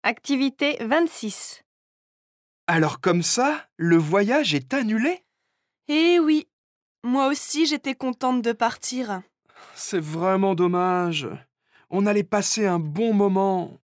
Activité 26. Alors comme ça, le voyage est annulé? Eh oui, moi aussi j'étais contente de partir. C'est vraiment dommage. On allait passer un bon moment.